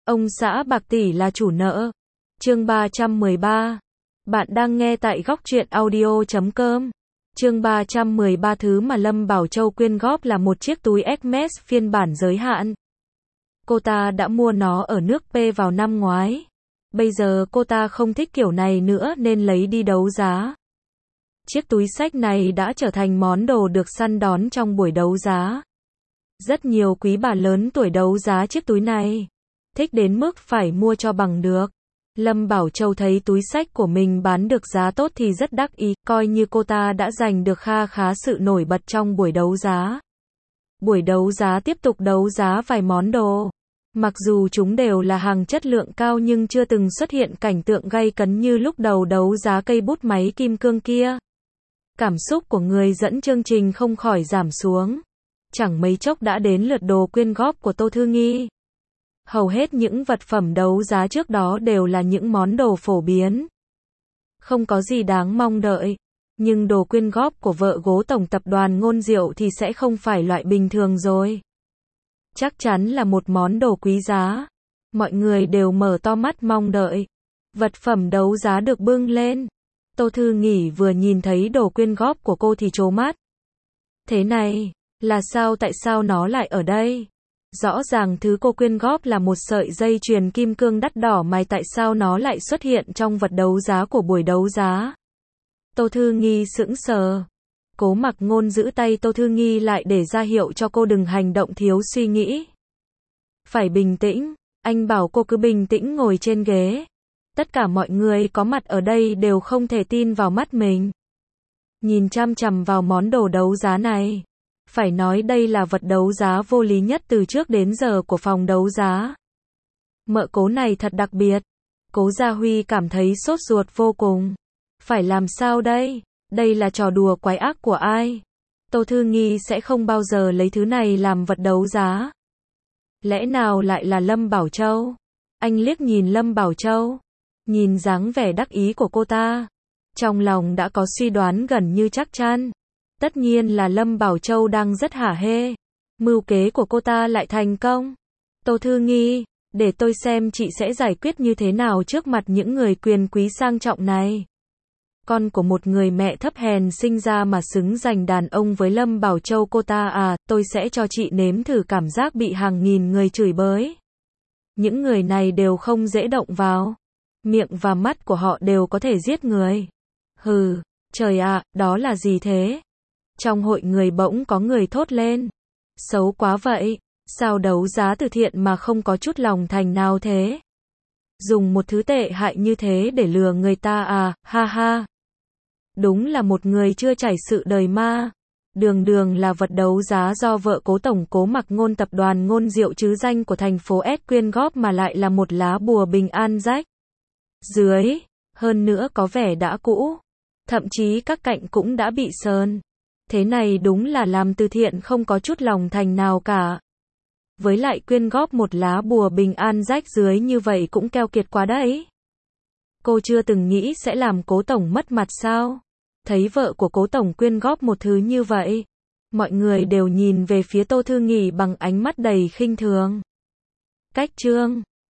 Ông xã bạc tỷ là chủ nợ. Chương 313. Bạn đang nghe tại góc truyện audio.com. Chương 313. Thứ mà Lâm Bảo Châu quyên góp là một chiếc túi Hermes phiên bản giới hạn. Cô ta đã mua nó ở nước P vào năm ngoái. Bây giờ cô ta không thích kiểu này nữa nên lấy đi đấu giá. Chiếc túi xách này đã trở thành món đồ được săn đón trong buổi đấu giá. Rất nhiều quý bà lớn tuổi đấu giá chiếc túi này. Thích đến mức phải mua cho bằng được. Lâm Bảo Châu thấy túi xách của mình bán được giá tốt thì rất đắc ý, coi như cô ta đã giành được kha khá sự nổi bật trong buổi đấu giá. Buổi đấu giá tiếp tục đấu giá vài món đồ. Mặc dù chúng đều là hàng chất lượng cao nhưng chưa từng xuất hiện cảnh tượng gay cấn như lúc đầu đấu giá cây bút máy kim cương kia. Cảm xúc của người dẫn chương trình không khỏi giảm xuống. Chẳng mấy chốc đã đến lượt đồ quyên góp của Tô Thư Nghi. Hầu hết những vật phẩm đấu giá trước đó đều là những món đồ phổ biến. Không có gì đáng mong đợi. Nhưng đồ quyên góp của vợ gố tổng tập đoàn Ngôn Diệu thì sẽ không phải loại bình thường rồi. Chắc chắn là một món đồ quý giá. Mọi người đều mở to mắt mong đợi. Vật phẩm đấu giá được bưng lên. Tô Thư Nghi vừa nhìn thấy đồ quyên góp của cô thì trố mắt. Thế này, là sao, tại sao nó lại ở đây? Rõ ràng thứ cô quyên góp là một sợi dây chuyền kim cương đắt đỏ mà tại sao nó lại xuất hiện trong vật đấu giá của buổi đấu giá? Tô Thư Nghi sững sờ. Cố Mặc Ngôn giữ tay Tô Thư Nghi lại để ra hiệu cho cô đừng hành động thiếu suy nghĩ. Phải bình tĩnh, anh bảo cô cứ bình tĩnh ngồi trên ghế. Tất cả mọi người có mặt ở đây đều không thể tin vào mắt mình. Nhìn chăm chằm vào món đồ đấu giá này. Phải nói đây là vật đấu giá vô lý nhất từ trước đến giờ của phòng đấu giá. Mợ Cố này thật đặc biệt. Cố Gia Huy cảm thấy sốt ruột vô cùng. Phải làm sao đây? Đây là trò đùa quái ác của ai? Tô Thư Nghi sẽ không bao giờ lấy thứ này làm vật đấu giá. Lẽ nào lại là Lâm Bảo Châu? Anh liếc nhìn Lâm Bảo Châu. Nhìn dáng vẻ đắc ý của cô ta. Trong lòng đã có suy đoán gần như chắc chắn. Tất nhiên là Lâm Bảo Châu đang rất hả hê. Mưu kế của cô ta lại thành công. Tô Thư Nghi, để tôi xem chị sẽ giải quyết như thế nào trước mặt những người quyền quý sang trọng này. Con của một người mẹ thấp hèn sinh ra mà xứng giành đàn ông với Lâm Bảo Châu cô ta à, tôi sẽ cho chị nếm thử cảm giác bị hàng nghìn người chửi bới. Những người này đều không dễ động vào. Miệng và mắt của họ đều có thể giết người. Hừ, trời ạ, đó là gì thế? Trong hội người bỗng có người thốt lên. Xấu quá vậy, sao đấu giá từ thiện mà không có chút lòng thành nào thế? Dùng một thứ tệ hại như thế để lừa người ta à, ha ha. Đúng là một người chưa trải sự đời ma. Đường đường là vật đấu giá do vợ Cố tổng Cố Mặc Ngôn tập đoàn Ngôn Diệu chứ danh của thành phố S quyên góp mà lại là một lá bùa bình an rách dưới, hơn nữa có vẻ đã cũ. Thậm chí các cạnh cũng đã bị sờn. Thế này đúng là làm từ thiện không có chút lòng thành nào cả. Với lại quyên góp một lá bùa bình an rách dưới như vậy cũng keo kiệt quá đấy. Cô chưa từng nghĩ sẽ làm Cố tổng mất mặt sao? Thấy vợ của Cố tổng quyên góp một thứ như vậy, mọi người đều nhìn về phía Tô Thư Nghi bằng ánh mắt đầy khinh thường. Cách chương